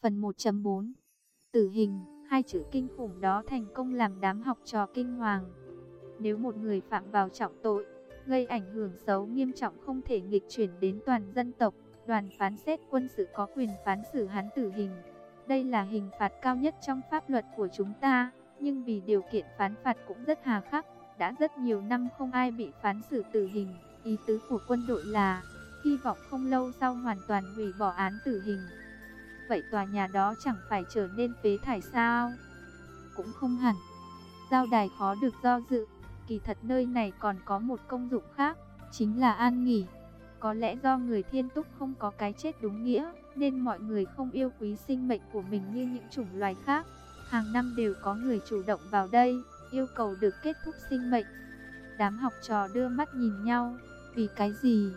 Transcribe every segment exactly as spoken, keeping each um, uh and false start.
Phần một chấm bốn. Tử hình, hai chữ kinh khủng đó thành công làm đám học trò kinh hoàng. Nếu một người phạm vào trọng tội, gây ảnh hưởng xấu nghiêm trọng không thể nghịch chuyển đến toàn dân tộc, đoàn phán xét quân sự có quyền phán xử hắn tử hình. Đây là hình phạt cao nhất trong pháp luật của chúng ta, nhưng vì điều kiện phán phạt cũng rất hà khắc, đã rất nhiều năm không ai bị phán xử tử hình. Ý tứ của quân đội là hy vọng không lâu sau hoàn toàn hủy bỏ án tử hình. Vậy tòa nhà đó chẳng phải trở nên phế thải sao? Cũng không hẳn. Giao đài khó được do dự. Kỳ thật nơi này còn có một công dụng khác, chính là an nghỉ. Có lẽ do người Thiên Túc không có cái chết đúng nghĩa, nên mọi người không yêu quý sinh mệnh của mình như những chủng loài khác. Hàng năm đều có người chủ động vào đây, yêu cầu được kết thúc sinh mệnh. Đám học trò đưa mắt nhìn nhau. Vì cái gì?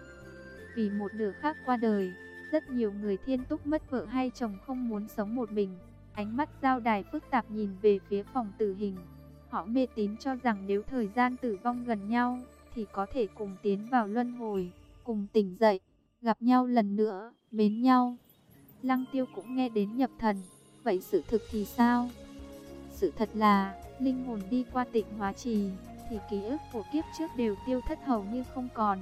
Vì một nửa khác qua đời. Rất nhiều người Thiên Túc mất vợ hay chồng không muốn sống một mình. Ánh mắt giao đài phức tạp nhìn về phía phòng tử hình. Họ mê tín cho rằng nếu thời gian tử vong gần nhau, thì có thể cùng tiến vào luân hồi, cùng tỉnh dậy, gặp nhau lần nữa, mến nhau. Lăng Tiêu cũng nghe đến nhập thần. Vậy sự thực thì sao? Sự thật là, linh hồn đi qua Tịnh Hóa Trì, thì ký ức của kiếp trước đều tiêu thất hầu như không còn.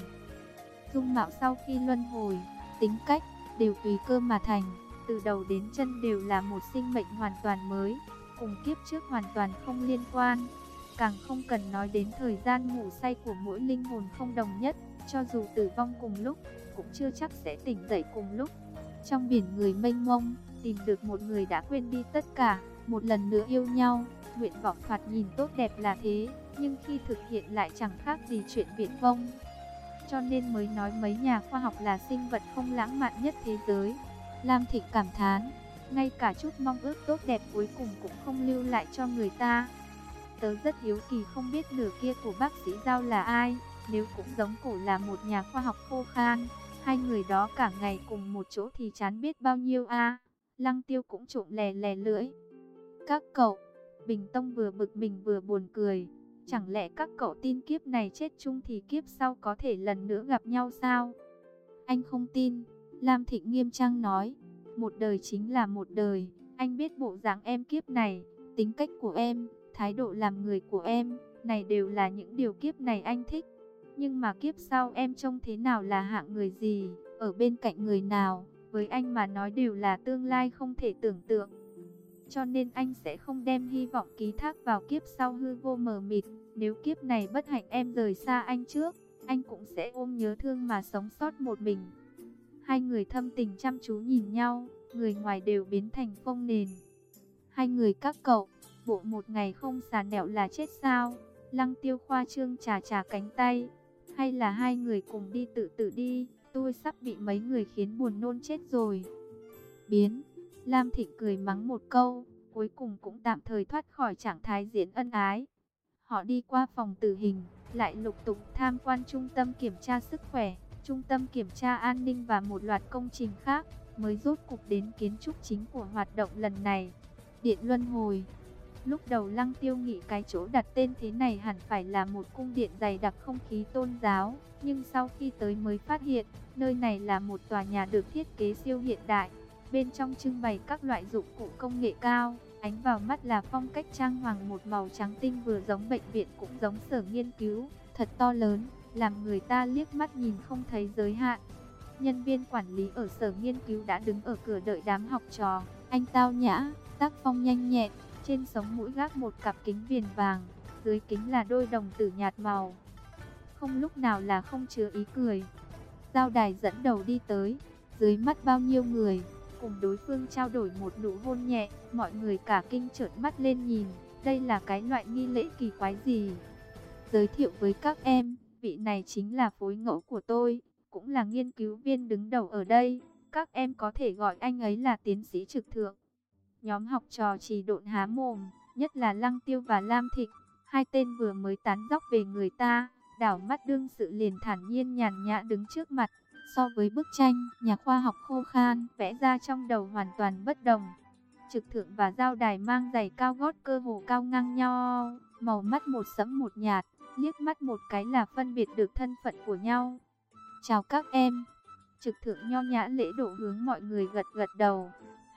Dung mạo sau khi luân hồi, tính cách, đều tùy cơ mà thành, từ đầu đến chân đều là một sinh mệnh hoàn toàn mới, cùng kiếp trước hoàn toàn không liên quan. Càng không cần nói đến thời gian ngủ say của mỗi linh hồn không đồng nhất, cho dù tử vong cùng lúc, cũng chưa chắc sẽ tỉnh dậy cùng lúc. Trong biển người mênh mông, tìm được một người đã quên đi tất cả, một lần nữa yêu nhau, nguyện vọng thoạt nhìn tốt đẹp là thế, nhưng khi thực hiện lại chẳng khác gì chuyện viển vông. Cho nên mới nói mấy nhà khoa học là sinh vật không lãng mạn nhất thế giới. Lam Thịnh cảm thán, ngay cả chút mong ước tốt đẹp cuối cùng cũng không lưu lại cho người ta. Tớ rất hiếu kỳ không biết nửa kia của bác sĩ Giao là ai, nếu cũng giống cổ là một nhà khoa học khô khan, hai người đó cả ngày cùng một chỗ thì chán biết bao nhiêu a. Lăng Tiêu cũng trộm lè lè lưỡi. Các cậu, Bình Tông vừa bực mình vừa buồn cười. Chẳng lẽ các cậu tin kiếp này chết chung thì kiếp sau có thể lần nữa gặp nhau sao? Anh không tin, Lam Thịnh nghiêm trang nói. Một đời chính là một đời, anh biết bộ dáng em kiếp này, tính cách của em, thái độ làm người của em, này đều là những điều kiếp này anh thích. Nhưng mà kiếp sau em trông thế nào là hạng người gì, ở bên cạnh người nào, với anh mà nói đều là tương lai không thể tưởng tượng. Cho nên anh sẽ không đem hy vọng ký thác vào kiếp sau hư vô mờ mịt. Nếu kiếp này bất hạnh em rời xa anh trước, anh cũng sẽ ôm nhớ thương mà sống sót một mình. Hai người thâm tình chăm chú nhìn nhau, người ngoài đều biến thành phông nền. Hai người các cậu, bộ một ngày không xà nẹo là chết sao? Lăng Tiêu khoa trương chà chà cánh tay. Hay là hai người cùng đi tự tử đi, tôi sắp bị mấy người khiến buồn nôn chết rồi. Biến. Lam Thịnh cười mắng một câu, cuối cùng cũng tạm thời thoát khỏi trạng thái diễn ân ái. Họ đi qua phòng tử hình, lại lục tục tham quan trung tâm kiểm tra sức khỏe, trung tâm kiểm tra an ninh và một loạt công trình khác, mới rốt cục đến kiến trúc chính của hoạt động lần này. Điện Luân Hồi. Lúc đầu Lăng Tiêu nghĩ cái chỗ đặt tên thế này hẳn phải là một cung điện dày đặc không khí tôn giáo, nhưng sau khi tới mới phát hiện, nơi này là một tòa nhà được thiết kế siêu hiện đại. Bên trong trưng bày các loại dụng cụ công nghệ cao, ánh vào mắt là phong cách trang hoàng một màu trắng tinh vừa giống bệnh viện cũng giống sở nghiên cứu, thật to lớn, làm người ta liếc mắt nhìn không thấy giới hạn. Nhân viên quản lý ở sở nghiên cứu đã đứng ở cửa đợi đám học trò, anh tao nhã, tác phong nhanh nhẹn, trên sống mũi gác một cặp kính viền vàng, dưới kính là đôi đồng tử nhạt màu. Không lúc nào là không chứa ý cười. Giao đài dẫn đầu đi tới, dưới mắt bao nhiêu người, cùng đối phương trao đổi một nụ hôn nhẹ, mọi người cả kinh trợn mắt lên nhìn, đây là cái loại nghi lễ kỳ quái gì? Giới thiệu với các em, vị này chính là phối ngẫu của tôi, cũng là nghiên cứu viên đứng đầu ở đây, các em có thể gọi anh ấy là tiến sĩ trực thượng. Nhóm học trò chỉ độn há mồm, nhất là Lăng Tiêu và Lam Thịnh, hai tên vừa mới tán dóc về người ta, đảo mắt đương sự liền thản nhiên nhàn nhã đứng trước mặt. So với bức tranh, nhà khoa học khô khan, vẽ ra trong đầu hoàn toàn bất đồng. Trực thượng và giao đài mang giày cao gót cơ hồ cao ngang nhau, màu mắt một sẫm một nhạt, liếc mắt một cái là phân biệt được thân phận của nhau. Chào các em. Trực thượng nho nhã lễ độ hướng mọi người gật gật đầu.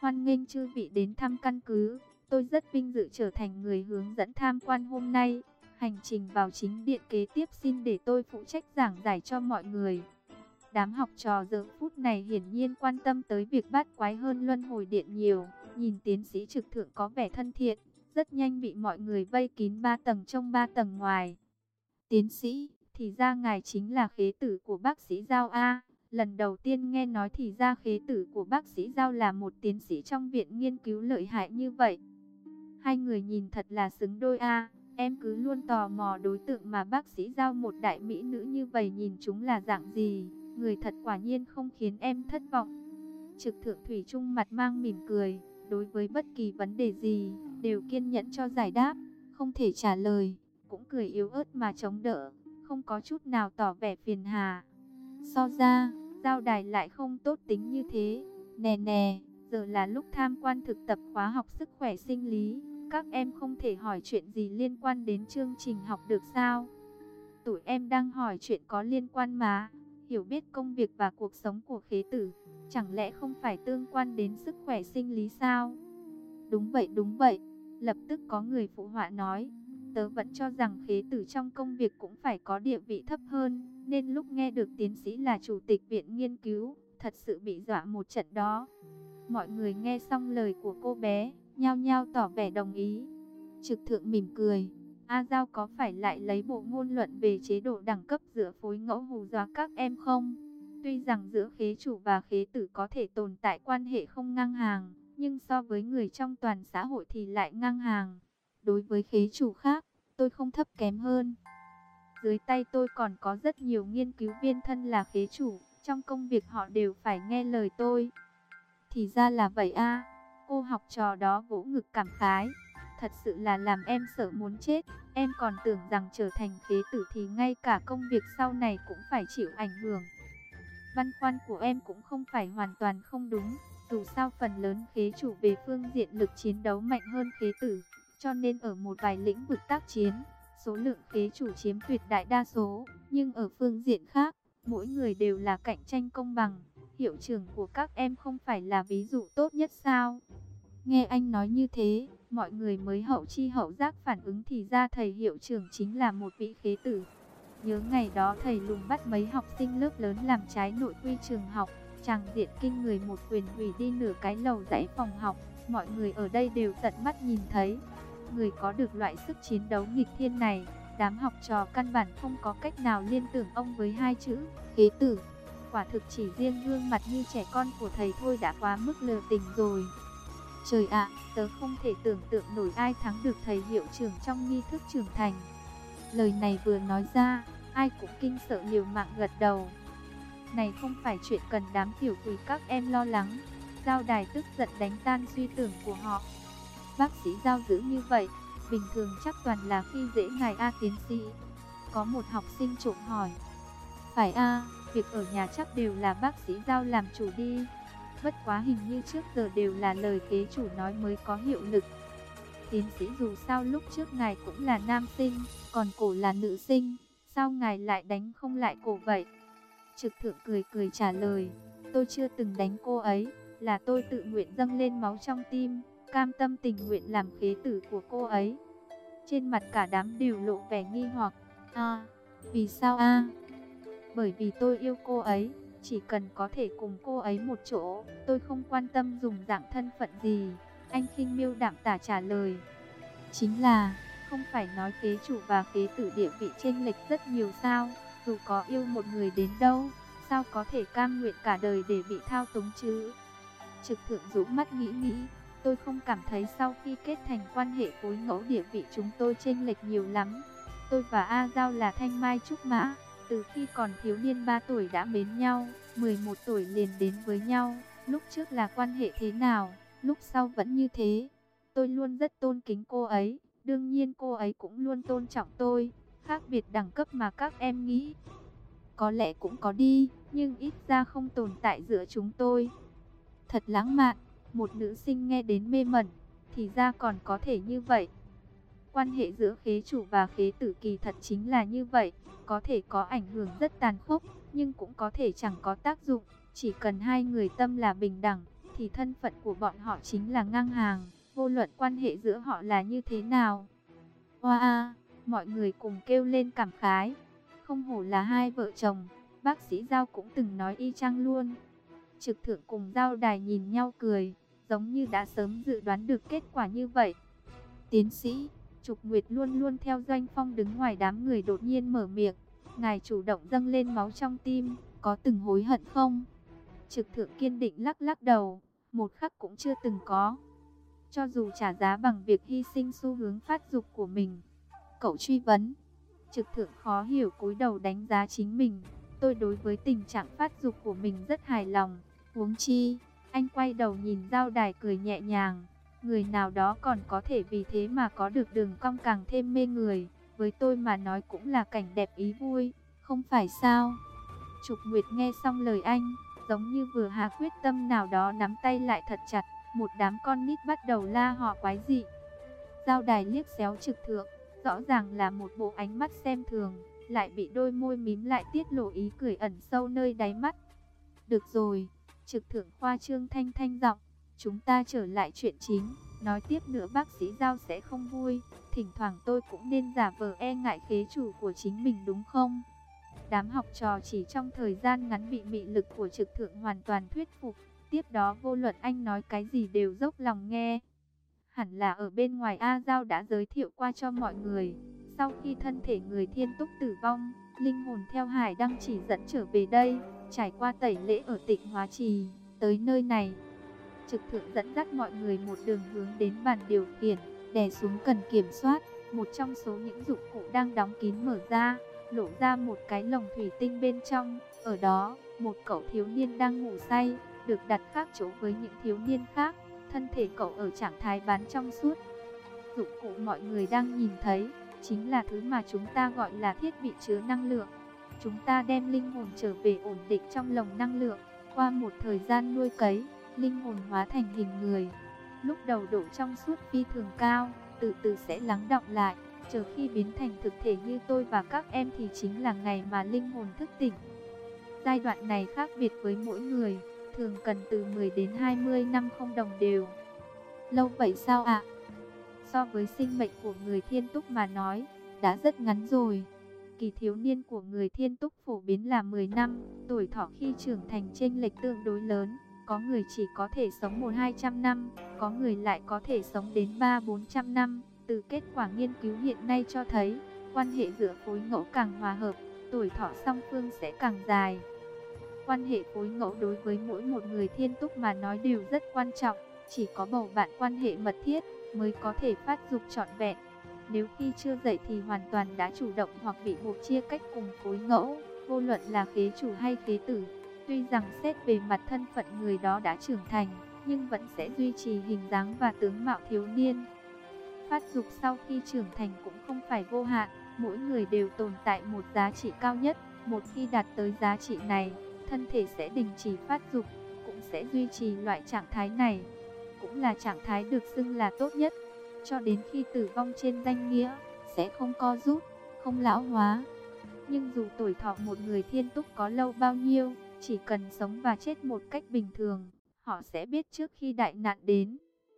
Hoan nghênh chư vị đến thăm căn cứ. Tôi rất vinh dự trở thành người hướng dẫn tham quan hôm nay. Hành trình vào chính điện kế tiếp xin để tôi phụ trách giảng giải cho mọi người. Đám học trò giờ phút này hiển nhiên quan tâm tới việc bát quái hơn luân hồi điện nhiều. Nhìn tiến sĩ trực thượng có vẻ thân thiện, rất nhanh bị mọi người vây kín ba tầng trong ba tầng ngoài. Tiến sĩ, thì ra ngài chính là khế tử của bác sĩ Giao A. Lần đầu tiên nghe nói thì ra khế tử của bác sĩ Giao là một tiến sĩ trong viện nghiên cứu lợi hại như vậy. Hai người nhìn thật là xứng đôi a. Em cứ luôn tò mò đối tượng mà bác sĩ Giao một đại mỹ nữ như vậy nhìn chúng là dạng gì. Người thật quả nhiên không khiến em thất vọng. Trực thượng thủy chung mặt mang mỉm cười. Đối với bất kỳ vấn đề gì, đều kiên nhẫn cho giải đáp. Không thể trả lời, cũng cười yếu ớt mà chống đỡ. Không có chút nào tỏ vẻ phiền hà. So ra, Giao đài lại không tốt tính như thế. Nè nè, giờ là lúc tham quan thực tập khóa học sức khỏe sinh lý. Các em không thể hỏi chuyện gì liên quan đến chương trình học được sao? Tụi em đang hỏi chuyện có liên quan mà. Hiểu biết công việc và cuộc sống của khế tử, chẳng lẽ không phải tương quan đến sức khỏe sinh lý sao? Đúng vậy, đúng vậy. Lập tức có người phụ họa nói. Tớ vẫn cho rằng khế tử trong công việc cũng phải có địa vị thấp hơn, nên lúc nghe được tiến sĩ là chủ tịch viện nghiên cứu, thật sự bị dọa một trận đó. Mọi người nghe xong lời của cô bé, nhao nhao tỏ vẻ đồng ý. Trực thượng mỉm cười. A Giao có phải lại lấy bộ ngôn luận về chế độ đẳng cấp giữa phối ngẫu hù dọa các em không? Tuy rằng giữa khế chủ và khế tử có thể tồn tại quan hệ không ngang hàng, nhưng so với người trong toàn xã hội thì lại ngang hàng. Đối với khế chủ khác, tôi không thấp kém hơn. Dưới tay tôi còn có rất nhiều nghiên cứu viên thân là khế chủ, trong công việc họ đều phải nghe lời tôi. Thì ra là vậy a. Cô học trò đó vỗ ngực cảm khái. Thật sự là làm em sợ muốn chết. Em còn tưởng rằng trở thành khế tử thì ngay cả công việc sau này cũng phải chịu ảnh hưởng. Băn khoăn của em cũng không phải hoàn toàn không đúng. Dù sao phần lớn khế chủ về phương diện lực chiến đấu mạnh hơn khế tử, cho nên ở một vài lĩnh vực tác chiến, số lượng khế chủ chiếm tuyệt đại đa số. Nhưng ở phương diện khác, mỗi người đều là cạnh tranh công bằng. Hiệu trưởng của các em không phải là ví dụ tốt nhất sao? Nghe anh nói như thế, mọi người mới hậu chi hậu giác phản ứng thì ra thầy hiệu trưởng chính là một vị khế tử. Nhớ ngày đó thầy lùng bắt mấy học sinh lớp lớn làm trái nội quy trường học, tràng diện kinh người, một quyền hủy đi nửa cái lầu dãy phòng học. Mọi người ở đây đều tận mắt nhìn thấy. Người có được loại sức chiến đấu nghịch thiên này, đám học trò căn bản không có cách nào liên tưởng ông với hai chữ khế tử. Quả thực chỉ riêng gương mặt như trẻ con của thầy thôi đã quá mức lừa tình rồi. Trời ạ, tớ không thể tưởng tượng nổi ai thắng được thầy hiệu trưởng trong nghi thức trưởng thành. Lời này vừa nói ra, ai cũng kinh sợ liều mạng gật đầu. Này không phải chuyện cần đám tiểu quỷ các em lo lắng. Giao đài tức giận đánh tan suy tưởng của họ. Bác sĩ Giao dữ như vậy, bình thường chắc toàn là khi dễ ngài A tiến sĩ. Có một học sinh trộm hỏi. Phải a, việc ở nhà chắc đều là bác sĩ Giao làm chủ đi. Bất quá hình như trước giờ đều là lời kế chủ nói mới có hiệu lực. Tiến sĩ dù sao lúc trước ngài cũng là nam sinh, còn cổ là nữ sinh, sao ngài lại đánh không lại cổ vậy? Trực thượng cười cười trả lời, tôi chưa từng đánh cô ấy, là tôi tự nguyện dâng lên máu trong tim, cam tâm tình nguyện làm khế tử của cô ấy. Trên mặt cả đám đều lộ vẻ nghi hoặc. À, vì sao a? Bởi vì tôi yêu cô ấy. Chỉ cần có thể cùng cô ấy một chỗ, tôi không quan tâm dùng dạng thân phận gì. Anh khinh miêu đạm tả trả lời. Chính là, không phải nói khế chủ và khế tử địa vị chênh lệch rất nhiều sao? Dù có yêu một người đến đâu, sao có thể cam nguyện cả đời để bị thao túng chứ? Trực thượng rũ mắt nghĩ nghĩ. Tôi không cảm thấy sau khi kết thành quan hệ phối ngẫu địa vị chúng tôi chênh lệch nhiều lắm. Tôi và A Giao là thanh mai trúc mã. Từ khi còn thiếu niên ba tuổi đã mến nhau, mười một tuổi liền đến với nhau. Lúc trước là quan hệ thế nào, lúc sau vẫn như thế. Tôi luôn rất tôn kính cô ấy, đương nhiên cô ấy cũng luôn tôn trọng tôi. Khác biệt đẳng cấp mà các em nghĩ, có lẽ cũng có đi, nhưng ít ra không tồn tại giữa chúng tôi. Thật lãng mạn, một nữ sinh nghe đến mê mẩn, thì ra còn có thể như vậy. Quan hệ giữa khế chủ và khế tử kỳ thật chính là như vậy, có thể có ảnh hưởng rất tàn khốc, nhưng cũng có thể chẳng có tác dụng. Chỉ cần hai người tâm là bình đẳng, thì thân phận của bọn họ chính là ngang hàng, vô luận quan hệ giữa họ là như thế nào. Oa, mọi người cùng kêu lên cảm khái. Không hổ là hai vợ chồng, bác sĩ Giao cũng từng nói y chang luôn. Trực thượng cùng Giao Đài nhìn nhau cười, giống như đã sớm dự đoán được kết quả như vậy. Tiến sĩ, Trục Nguyệt luôn luôn theo Doanh Phong đứng ngoài đám người đột nhiên mở miệng. Ngài chủ động dâng lên máu trong tim, có từng hối hận không? Trực thượng kiên định lắc lắc đầu, một khắc cũng chưa từng có. Cho dù trả giá bằng việc hy sinh xu hướng phát dục của mình. Cậu truy vấn. Trực thượng khó hiểu cúi đầu đánh giá chính mình. Tôi đối với tình trạng phát dục của mình rất hài lòng. Huống chi, anh quay đầu nhìn Giao Đài cười nhẹ nhàng. Người nào đó còn có thể vì thế mà có được đường cong càng thêm mê người. Với tôi mà nói cũng là cảnh đẹp ý vui, không phải sao? Trục Nguyệt nghe xong lời anh, giống như vừa hạ quyết tâm nào đó nắm tay lại thật chặt. Một đám con nít bắt đầu la họ quái dị. Giao Đài liếc xéo Trực thượng, rõ ràng là một bộ ánh mắt xem thường, lại bị đôi môi mím lại tiết lộ ý cười ẩn sâu nơi đáy mắt. Được rồi, Trực thượng khoa trương thanh thanh giọng, chúng ta trở lại chuyện chính. Nói tiếp nữa bác sĩ Giao sẽ không vui. Thỉnh thoảng tôi cũng nên giả vờ e ngại khế chủ của chính mình đúng không? Đám học trò chỉ trong thời gian ngắn bị mị lực của Trực thượng hoàn toàn thuyết phục. Tiếp đó vô luận anh nói cái gì đều dốc lòng nghe. Hẳn là ở bên ngoài A Giao đã giới thiệu qua cho mọi người. Sau khi thân thể người Thiên Túc tử vong, linh hồn theo Hải Đăng chỉ dẫn trở về đây, trải qua tẩy lễ ở Tịnh Hóa Trì, tới nơi này. Trực thượng dẫn dắt mọi người một đường hướng đến bàn điều khiển, đè xuống cần kiểm soát. Một trong số những dụng cụ đang đóng kín mở ra, lộ ra một cái lồng thủy tinh bên trong. Ở đó, một cậu thiếu niên đang ngủ say, được đặt khác chỗ với những thiếu niên khác. Thân thể cậu ở trạng thái bán trong suốt. Dụng cụ mọi người đang nhìn thấy chính là thứ mà chúng ta gọi là thiết bị chứa năng lượng. Chúng ta đem linh hồn trở về ổn định trong lồng năng lượng. Qua một thời gian nuôi cấy, linh hồn hóa thành hình người. Lúc đầu độ trong suốt phi thường cao, từ từ sẽ lắng đọng lại. Chờ khi biến thành thực thể như tôi và các em thì chính là ngày mà linh hồn thức tỉnh. Giai đoạn này khác biệt với mỗi người, thường cần từ mười đến hai mươi năm không đồng đều. Lâu vậy sao ạ? So với sinh mệnh của người Thiên Túc mà nói, đã rất ngắn rồi. Kỳ thiếu niên của người Thiên Túc phổ biến là mười năm, tuổi thọ khi trưởng thành chênh lệch tương đối lớn. Có người chỉ có thể sống một hai trăm năm, có người lại có thể sống đến ba bốn trăm năm. Từ kết quả nghiên cứu hiện nay cho thấy, quan hệ giữa phối ngẫu càng hòa hợp, tuổi thọ song phương sẽ càng dài. Quan hệ phối ngẫu đối với mỗi một người Thiên Túc mà nói đều rất quan trọng. Chỉ có bầu bạn quan hệ mật thiết mới có thể phát dục trọn vẹn. Nếu khi chưa dậy thì hoàn toàn đã chủ động hoặc bị buộc chia cách cùng phối ngẫu, vô luận là khế chủ hay khế tử. Tuy rằng xét về mặt thân phận người đó đã trưởng thành, nhưng vẫn sẽ duy trì hình dáng và tướng mạo thiếu niên. Phát dục sau khi trưởng thành cũng không phải vô hạn, mỗi người đều tồn tại một giá trị cao nhất. Một khi đạt tới giá trị này, thân thể sẽ đình chỉ phát dục, cũng sẽ duy trì loại trạng thái này. Cũng là trạng thái được xưng là tốt nhất, cho đến khi tử vong trên danh nghĩa, sẽ không co rút, không lão hóa. Nhưng dù tuổi thọ một người Thiên Túc có lâu bao nhiêu, chỉ cần sống và chết một cách bình thường, họ sẽ biết trước khi đại nạn đến.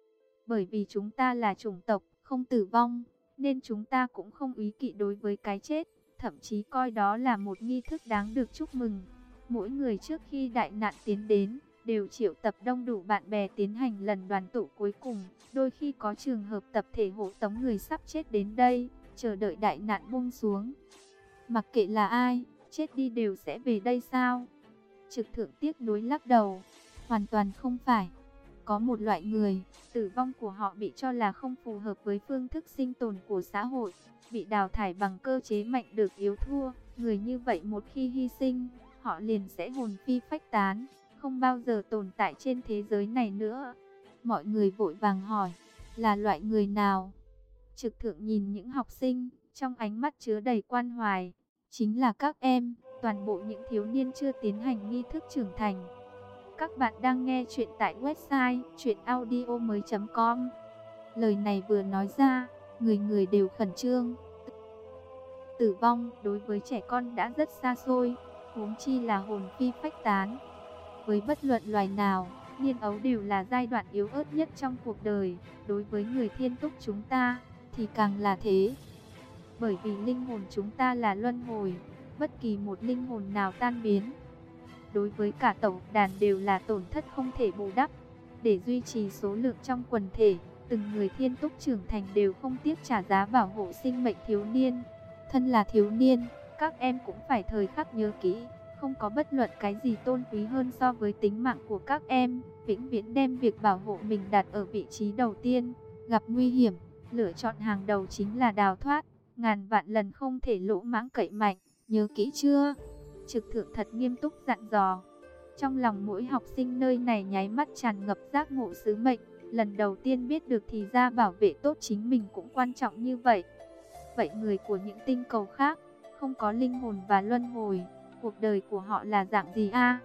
Bởi vì chúng ta là chủng tộc không tử vong, nên chúng ta cũng không úy kỵ đối với cái chết, thậm chí coi đó là một nghi thức đáng được chúc mừng. Mỗi người trước khi đại nạn tiến đến, đều triệu tập đông đủ bạn bè tiến hành lần đoàn tụ cuối cùng. Đôi khi có trường hợp tập thể hộ tống người sắp chết đến đây, chờ đợi đại nạn buông xuống. Mặc kệ là ai, chết đi đều sẽ về đây sao? Trực thượng tiếc nuối lắc đầu, hoàn toàn không phải. Có một loại người, tử vong của họ bị cho là không phù hợp với phương thức sinh tồn của xã hội, bị đào thải bằng cơ chế mạnh được yếu thua. Người như vậy một khi hy sinh, họ liền sẽ hồn phi phách tán, không bao giờ tồn tại trên thế giới này nữa. Mọi người vội vàng hỏi, là loại người nào? Trực thượng nhìn những học sinh, trong ánh mắt chứa đầy quan hoài. Chính là các em, toàn bộ những thiếu niên chưa tiến hành nghi thức trưởng thành. Các bạn đang nghe chuyện tại website truyện audio mới chấm com. Lời này vừa nói ra, người người đều khẩn trương. Tử vong đối với trẻ con đã rất xa xôi, huống chi là hồn phi phách tán. Với bất luận loài nào, niên ấu đều là giai đoạn yếu ớt nhất trong cuộc đời, đối với người thiên túc chúng ta thì càng là thế. Bởi vì linh hồn chúng ta là luân hồi, bất kỳ một linh hồn nào tan biến, đối với cả tổng đàn đều là tổn thất không thể bù đắp. Để duy trì số lượng trong quần thể, từng người thiên túc trưởng thành đều không tiếc trả giá bảo hộ sinh mệnh thiếu niên. Thân là thiếu niên, các em cũng phải thời khắc nhớ kỹ, không có bất luận cái gì tôn quý hơn so với tính mạng của các em, vĩnh viễn đem việc bảo hộ mình đặt ở vị trí đầu tiên. Gặp nguy hiểm, lựa chọn hàng đầu chính là đào thoát, ngàn vạn lần không thể lỗ mãng cậy mạnh, nhớ kỹ chưa? Trực thượng thật nghiêm túc dặn dò. Trong lòng mỗi học sinh nơi này nháy mắt tràn ngập giác ngộ sứ mệnh, lần đầu tiên biết được thì ra bảo vệ tốt chính mình cũng quan trọng như vậy. Vậy người của những tinh cầu khác, không có linh hồn và luân hồi, cuộc đời của họ là dạng gì a?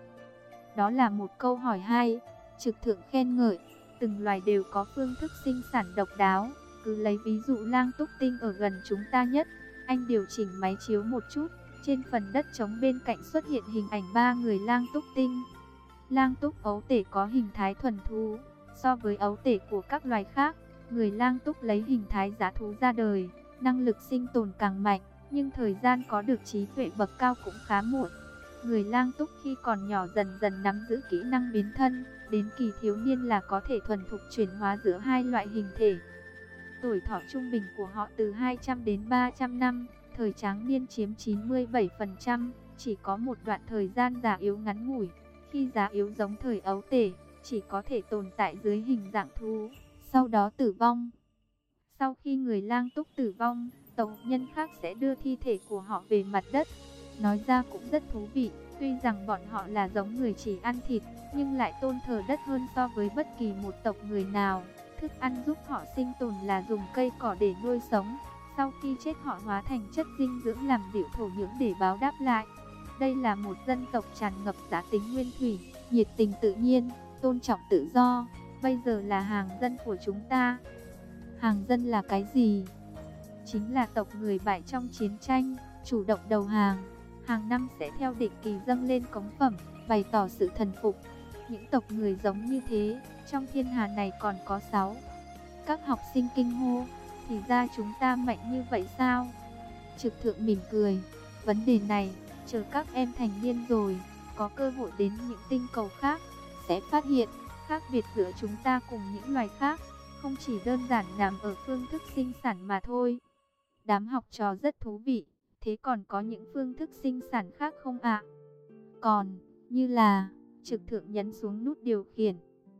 Đó là một câu hỏi hay. Trực thượng khen ngợi, từng loài đều có phương thức sinh sản độc đáo. Cứ lấy ví dụ lang túc tinh ở gần chúng ta nhất, anh điều chỉnh máy chiếu một chút. Trên phần đất trống bên cạnh xuất hiện hình ảnh ba người lang túc tinh. Lang túc ấu tể có hình thái thuần thú. So với ấu tể của các loài khác, người lang túc lấy hình thái dã thú ra đời, năng lực sinh tồn càng mạnh, nhưng thời gian có được trí tuệ bậc cao cũng khá muộn. Người lang túc khi còn nhỏ dần dần nắm giữ kỹ năng biến thân, đến kỳ thiếu niên là có thể thuần thục chuyển hóa giữa hai loại hình thể. Tuổi thọ trung bình của họ từ hai trăm đến ba trăm năm, thời tráng niên chiếm chín mươi bảy phần trăm, chỉ có một đoạn thời gian già yếu ngắn ngủi. Khi già yếu giống thời ấu tể, chỉ có thể tồn tại dưới hình dạng thú, sau đó tử vong. Sau khi người lang túc tử vong, tộc nhân khác sẽ đưa thi thể của họ về mặt đất. Nói ra cũng rất thú vị, tuy rằng bọn họ là giống người chỉ ăn thịt, nhưng lại tôn thờ đất hơn so với bất kỳ một tộc người nào. Thức ăn giúp họ sinh tồn là dùng cây cỏ để nuôi sống. Sau khi chết họ hóa thành chất dinh dưỡng làm dịu thổ nhưỡng để báo đáp lại. Đây là một dân tộc tràn ngập giá tính nguyên thủy, nhiệt tình tự nhiên, tôn trọng tự do. Bây giờ là hàng dân của chúng ta. Hàng dân là cái gì? Chính là tộc người bại trong chiến tranh, chủ động đầu hàng. Hàng năm sẽ theo định kỳ dâng lên cống phẩm, bày tỏ sự thần phục. Những tộc người giống như thế, trong thiên hà này còn có sáu. Các học sinh kinh hô, thì ra chúng ta mạnh như vậy sao? Trực thượng mỉm cười, vấn đề này, chờ các em thành niên rồi, có cơ hội đến những tinh cầu khác, sẽ phát hiện, khác biệt giữa chúng ta cùng những loài khác, không chỉ đơn giản nằm ở phương thức sinh sản mà thôi. Đám học trò rất thú vị, thế còn có những phương thức sinh sản khác không ạ? Còn, như là, trực thượng nhấn xuống nút điều khiển.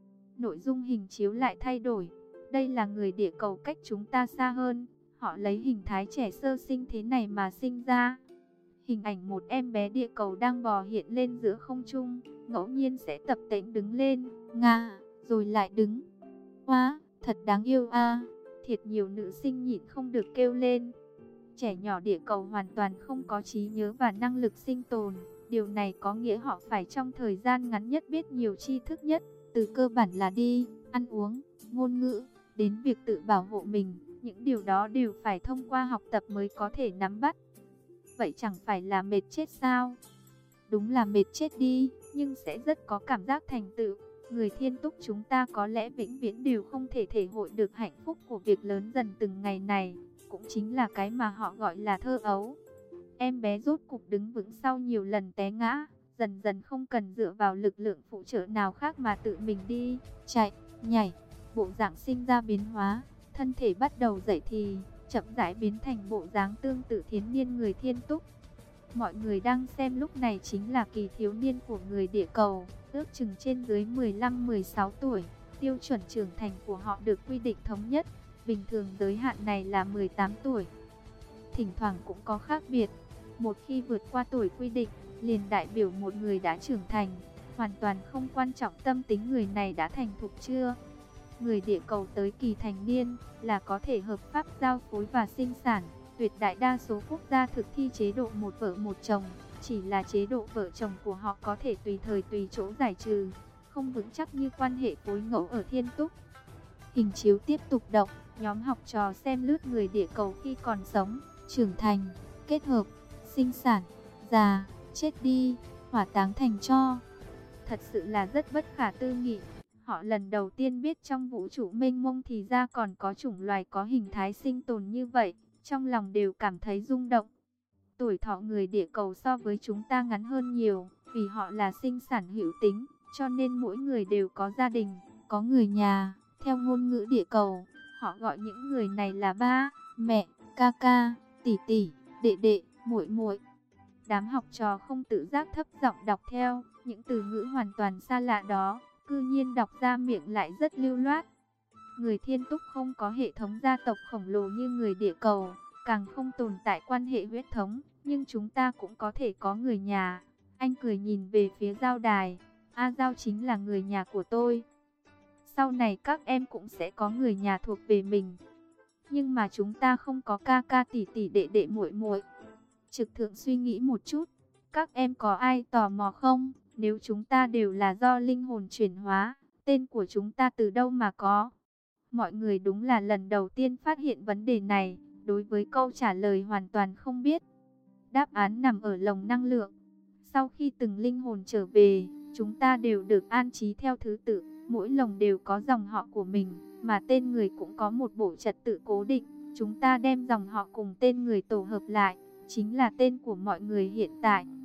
Nội dung hình chiếu lại thay đổi. Đây là người địa cầu cách chúng ta xa hơn, họ lấy hình thái trẻ sơ sinh thế này mà sinh ra. Hình ảnh một em bé địa cầu đang bò hiện lên giữa không trung, ngẫu nhiên sẽ tập tễnh đứng lên, ngà, rồi lại đứng. Wow, thật đáng yêu a. Thiệt nhiều nữ sinh nhịn không được kêu lên. Trẻ nhỏ địa cầu hoàn toàn không có trí nhớ và năng lực sinh tồn. Điều này có nghĩa họ phải trong thời gian ngắn nhất biết nhiều tri thức nhất, từ cơ bản là đi, ăn uống, ngôn ngữ, đến việc tự bảo hộ mình. Những điều đó đều phải thông qua học tập mới có thể nắm bắt. Vậy chẳng phải là mệt chết sao? Đúng là mệt chết đi, nhưng sẽ rất có cảm giác thành tựu. Người thiên túc chúng ta có lẽ vĩnh viễn đều không thể thể hội được hạnh phúc của việc lớn dần từng ngày này. Cũng chính là cái mà họ gọi là thơ ấu. Em bé rốt cục đứng vững sau nhiều lần té ngã, dần dần không cần dựa vào lực lượng phụ trợ nào khác mà tự mình đi, chạy, nhảy. Bộ dạng sinh ra biến hóa, thân thể bắt đầu dậy thì chậm rãi biến thành bộ dáng tương tự thiến niên người thiên túc. Mọi người đang xem lúc này chính là kỳ thiếu niên của người địa cầu, ước chừng trên dưới mười lăm mười sáu tuổi. Tiêu chuẩn trưởng thành của họ được quy định thống nhất, bình thường giới hạn này là mười tám tuổi. Thỉnh thoảng cũng có khác biệt, một khi vượt qua tuổi quy định, liền đại biểu một người đã trưởng thành, hoàn toàn không quan trọng tâm tính người này đã thành thục chưa. Người địa cầu tới kỳ thành niên là có thể hợp pháp giao phối và sinh sản. Tuyệt đại đa số quốc gia thực thi chế độ một vợ một chồng, chỉ là chế độ vợ chồng của họ có thể tùy thời tùy chỗ giải trừ, không vững chắc như quan hệ phối ngẫu ở thiên túc. Hình chiếu tiếp tục động, nhóm học trò xem lướt người địa cầu khi còn sống, trưởng thành, kết hợp, sinh sản, già, chết đi, hỏa táng thành tro. Thật sự là rất bất khả tư nghị. Họ lần đầu tiên biết trong vũ trụ mênh mông thì ra còn có chủng loài có hình thái sinh tồn như vậy, trong lòng đều cảm thấy rung động. Tuổi thọ người địa cầu so với chúng ta ngắn hơn nhiều, vì họ là sinh sản hữu tính, cho nên mỗi người đều có gia đình, có người nhà. Theo ngôn ngữ địa cầu, họ gọi những người này là ba, mẹ, ca ca, tỷ tỷ, đệ đệ, muội muội. Đám học trò không tự giác thấp giọng đọc theo, những từ ngữ hoàn toàn xa lạ đó, cư nhiên đọc ra miệng lại rất lưu loát. Người Thiên Túc không có hệ thống gia tộc khổng lồ như người địa cầu, càng không tồn tại quan hệ huyết thống, nhưng chúng ta cũng có thể có người nhà. Anh cười nhìn về phía Giao Đài, A Giao chính là người nhà của tôi. Sau này các em cũng sẽ có người nhà thuộc về mình. Nhưng mà chúng ta không có ca ca tỷ tỷ đệ đệ muội muội. Trực Thượng suy nghĩ một chút, các em có ai tò mò không? Nếu chúng ta đều là do linh hồn chuyển hóa, tên của chúng ta từ đâu mà có? Mọi người đúng là lần đầu tiên phát hiện vấn đề này, đối với câu trả lời hoàn toàn không biết. Đáp án nằm ở lồng năng lượng. Sau khi từng linh hồn trở về, chúng ta đều được an trí theo thứ tự, mỗi lồng đều có dòng họ của mình, mà tên người cũng có một bộ trật tự cố định. Chúng ta đem dòng họ cùng tên người tổ hợp lại, chính là tên của mọi người hiện tại.